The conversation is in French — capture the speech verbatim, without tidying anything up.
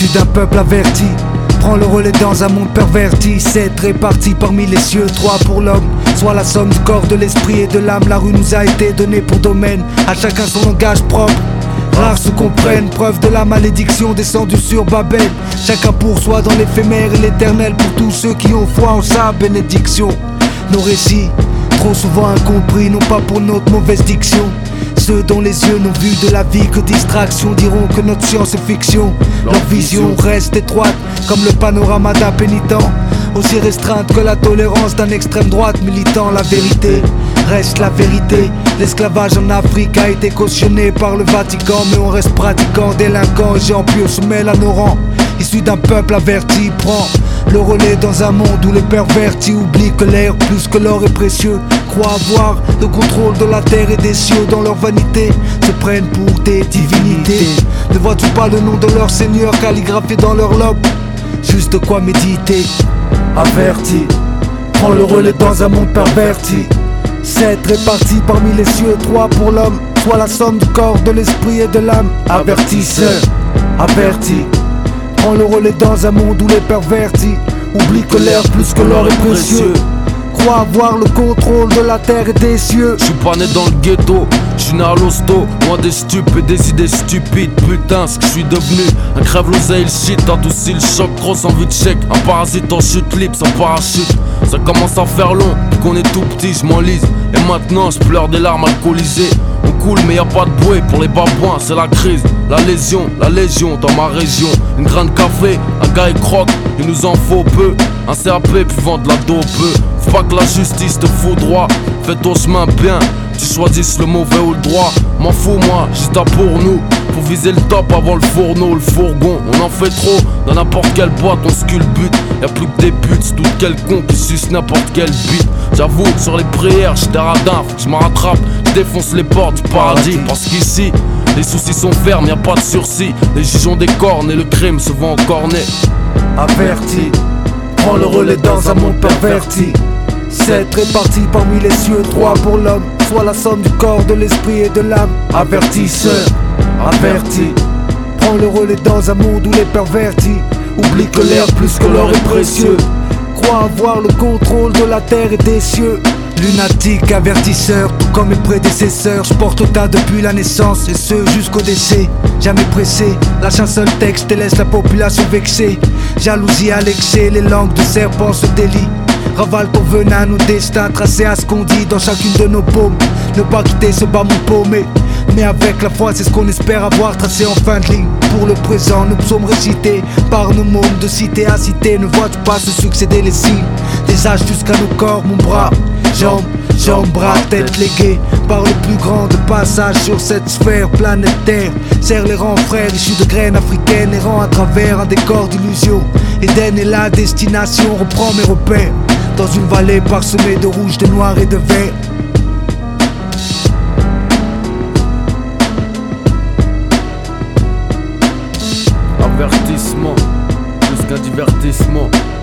Issu d'un peuple averti, prends le relais dans un monde perverti. Sept répartis parmi les cieux, trois pour l'homme, soit la somme du corps, de l'esprit et de l'âme. La rue nous a été donnée pour domaine, à chacun son langage propre. Rares se comprennent, preuve de la malédiction descendue sur Babel. Chacun pour soi dans l'éphémère et l'éternel, pour tous ceux qui ont foi en sa bénédiction. Nos récits, trop souvent incompris, non pas pour notre mauvaise diction. Ceux dont les yeux n'ont vu de la vie que distraction diront que notre science est fiction. Leur vision reste étroite comme le panorama d'un pénitent, aussi restreinte que la tolérance d'un extrême droite militant. La vérité reste la vérité. L'esclavage en Afrique a été cautionné par le Vatican, mais on reste pratiquant, délinquant et gens pieux se mêlent à nos rangs. Issu d'un peuple averti, prend le relais dans un monde où les pervertis oublient que l'air plus que l'or est précieux. Croient avoir le contrôle de la terre et des cieux. Dans leur vanité se prennent pour des divinités. Ne vois-tu pas le nom de leur seigneur calligraphié dans leur lobe? Juste de quoi méditer. Averti, prends le relais dans un monde perverti. Sept répartis parmi les cieux, trois pour l'homme, soit la somme du corps, de l'esprit et de l'âme. Avertisseur, averti, prends le relais dans un monde où les pervertis oublient que l'air plus que l'or est précieux. Crois avoir le contrôle de la terre et des cieux. J'suis pas né dans le ghetto, j'suis né à l'hosto, loin des stupes et des idées stupides. Putain, ce que j'suis devenu, un crève l'oseille, le shit, adouci le choc, grosse envie de chèque. Un parasite en chute libre, sans parachute. Ça commence à faire long, qu'on est tout petit, j'm'enlise. Et maintenant j'pleure des larmes alcoolisées. On coule mais y'a pas de bruit pour les babouins, c'est la crise. La lésion, la légion dans ma région. Une graine de café, un gars il croque, il nous en faut peu. Un C A P puis vendre la dope. Faut pas que la justice te fout droit. Fais ton chemin bien, tu choisisses le mauvais ou le droit. M'en fous moi, juste à pour nous. Faut viser le top avant le fourneau, le fourgon. On en fait trop, dans n'importe quelle boîte on sculbute. Y'a plus que des putes, tout quel con qui suce n'importe quel beat. J'avoue, sur les prières, j'étais radin, faut que j'me rattrape. J'défonce les portes du paradis, parce qu'ici les soucis sont fermes, y'a pas de sursis. Les juges ont des cornes et le crime se vend en cornet. Averti, prends le relais dans un monde perverti. Sept répartis parmi les cieux, trois pour l'homme, soit la somme du corps, de l'esprit et de l'âme. Avertisseur, averti, prends le relais dans un monde où les pervertis oublient que l'air plus que l'or est précieux. Crois avoir le contrôle de la terre et des cieux. Lunatique, avertisseur, tout comme mes prédécesseurs. Je porte au tas depuis la naissance et ce jusqu'au décès. Jamais pressé, lâche un seul texte et laisse la population vexée. Jalousie à l'excès, les langues de serpent se délient. Ravale ton venin, nos destins tracés à ce qu'on dit dans chacune de nos paumes. Ne pas quitter ce bas mon paumé, mais avec la foi c'est ce qu'on espère avoir tracé en fin de ligne. Pour le présent, nos psaumes récités par nos mômes de cité à cité. Ne vois-tu pas se succéder les signes des âges jusqu'à nos corps, mon bras, jambes, jambes, bras, tête léguée par le plus grand de passage sur cette sphère planétaire. Serre les rangs frères issus de graines africaines, errant à travers un décor d'illusions. Éden est la destination, reprends mes repères dans une vallée parsemée de rouge, de noir et de vert. Avertissement, plus qu'un divertissement.